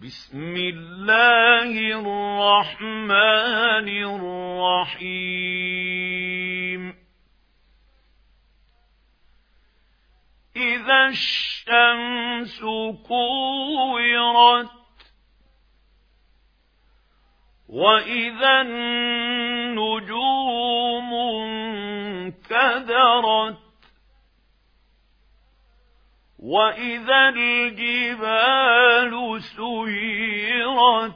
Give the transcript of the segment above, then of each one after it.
بسم الله الرحمن الرحيم إذا الشمس كورت وإذا النجوم انكدرت وإذا الجبال سيرت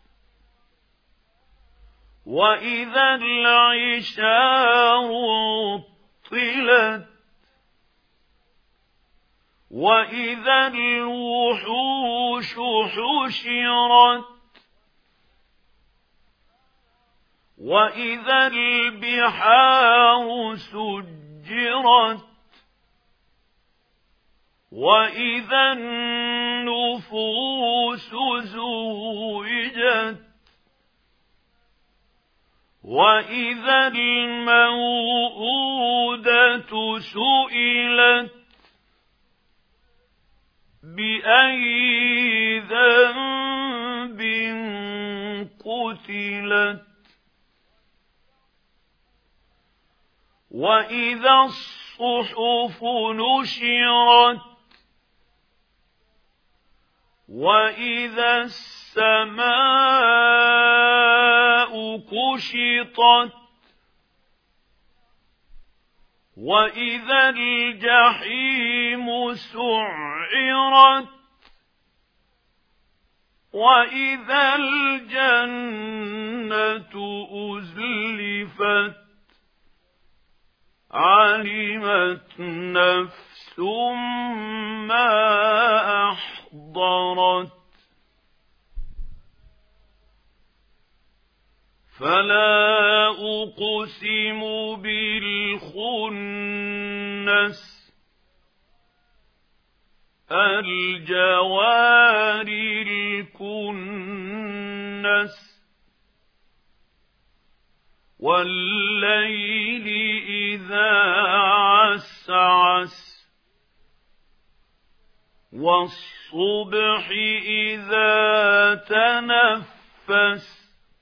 وإذا العشار عطلت وإذا الوحوش حشرت وإذا البحار سجرت وإذا النفوس زوجت وإذا الموءودة سئلت بأي ذنب قتلت وإذا الصحف نشرت وإذا السماء كشطت وإذا الجحيم سعرت وإذا الجنة أزلفت علمت نفس ما أحضرت فلا أقسم بالخنس الجوار الكنس والليل إذا عسعس والصبح إذا تنفس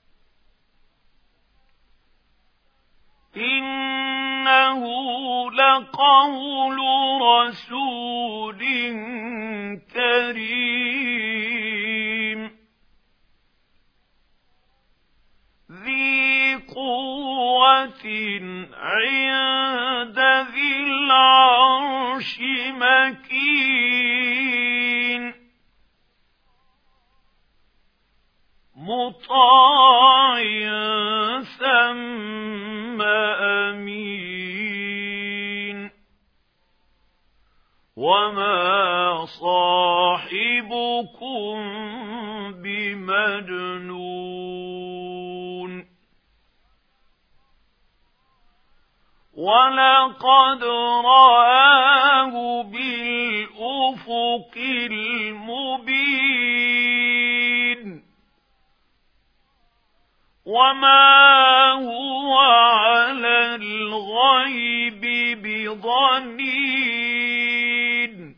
إنه لقول رسول كريم ذي قوة عند ذي العرش مكين مطاع ثم أمين وما صاحبكم بمجنون ولقد رآه بالأفق المبين وما هو على الغيب بضنين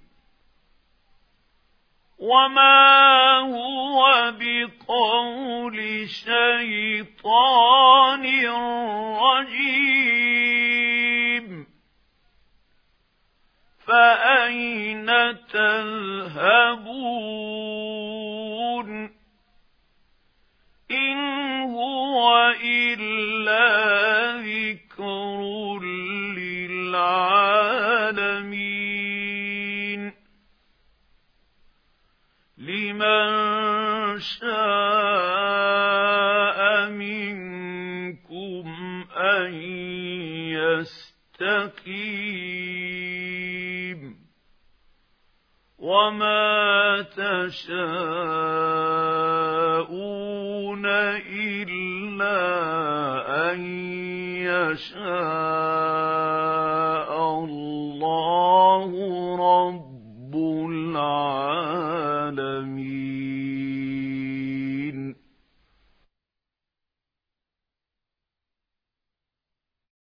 وما هو بقول شيطان رجيم فأين تذهبون إن هو إلا ذكر للعالمين لمن شاء منكم أن يستقيم وما تشاءون إلا أن يشاء